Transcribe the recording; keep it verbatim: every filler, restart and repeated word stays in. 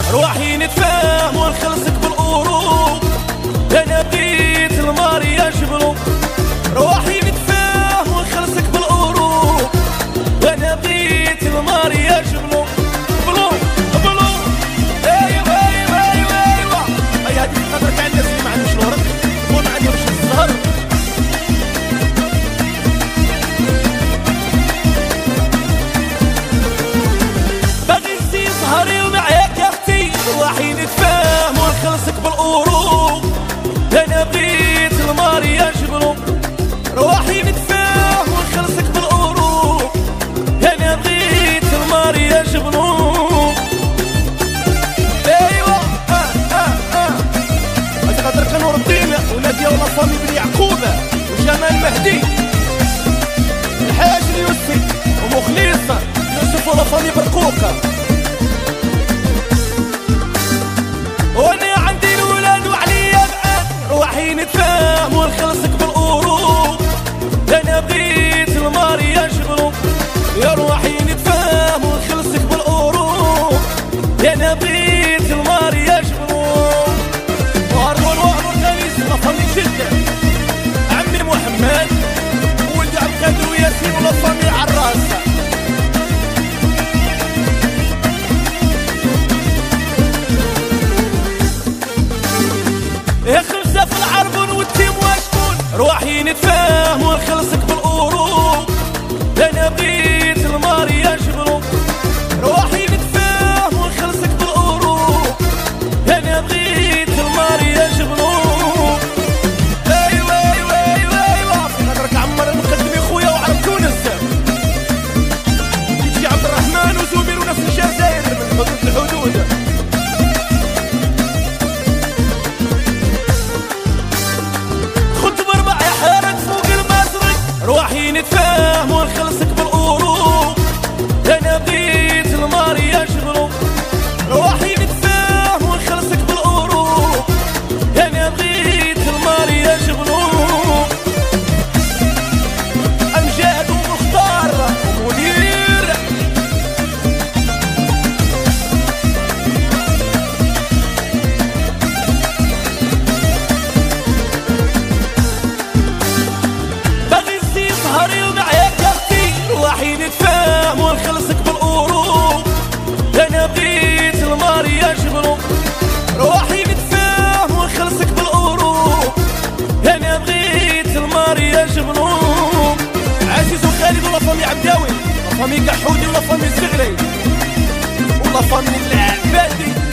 روحي نتفاهم ونخلصك بالقروب، انا بغيت المار يا جبلو. روحي نتفاهم ونخلصك بالقروب، انا بغيت المار يا جبلو. بلو بلو ايوا ايوا ايوا ايوا هي هذه القدر تاع الناس اللي ما عندهمش الورق وما عندهمش الزهر. باغي تزيد زهري ومعاك يا اختي، روحي نتفاهم ونخلصك بالقروب، انا بغيت المار يا جبلو. روحي نتفاهم ونخلصك بالقروب، انا بغيت المار يا جبلو. ايوا اه اه اه هذه خاطر كانوا ربين ولادي ولا فامي بن يعقوب وجمال مهدي الحاج يوسف ومخلص يوسف ولا فامي برقوقه. وانا عندي الولاد وعليا بعاد، روحي نتفاهم ونخلصك بالقروب، انا بغيت المار يا جبلو. يا روحي نتفاهم ونخلصك بالقروب، انا بغيت المار يا جبلو. وهربوا الوهر والخميس لفامي جدة عمي محمد ولد عبد القادر وياسين ولفامي عراس. يا خمسة في العربون والتيم واشكون، روحي نتفاهم ونخلصك بالقروب، انا بغيت المار يا جبلو. روحي نتفاهم ونخلصك بالقروب، انا بغيت المار يا جبلو. ايوا ايوا ايوا ايوا في نظرك عمر المقدمي خويا وعرب تونس، يجي عبد الرحمن وزبير وناس الجزائر من حدود الحدود. روحي نتفاهم ونخلصك بالقروب، انا بغيت المار يا جبلو. روحي نتفاهم ونخلصك بالقروب، انا بغيت المار يا جبلو. امجاد ومختار ومنير سهري ومعاك يا اختي، روحي نتفاهم ونخلصك بالقروب، انا بغيت المار يا جبلو. روحي نتفاهم ونخلصك بالقروب، انا بغيت المار يا جبلو. عزيز وخالد ولا فامي عبداوي ولا فامي قحودي ولا فامي الزغري ولا فامي العبادي.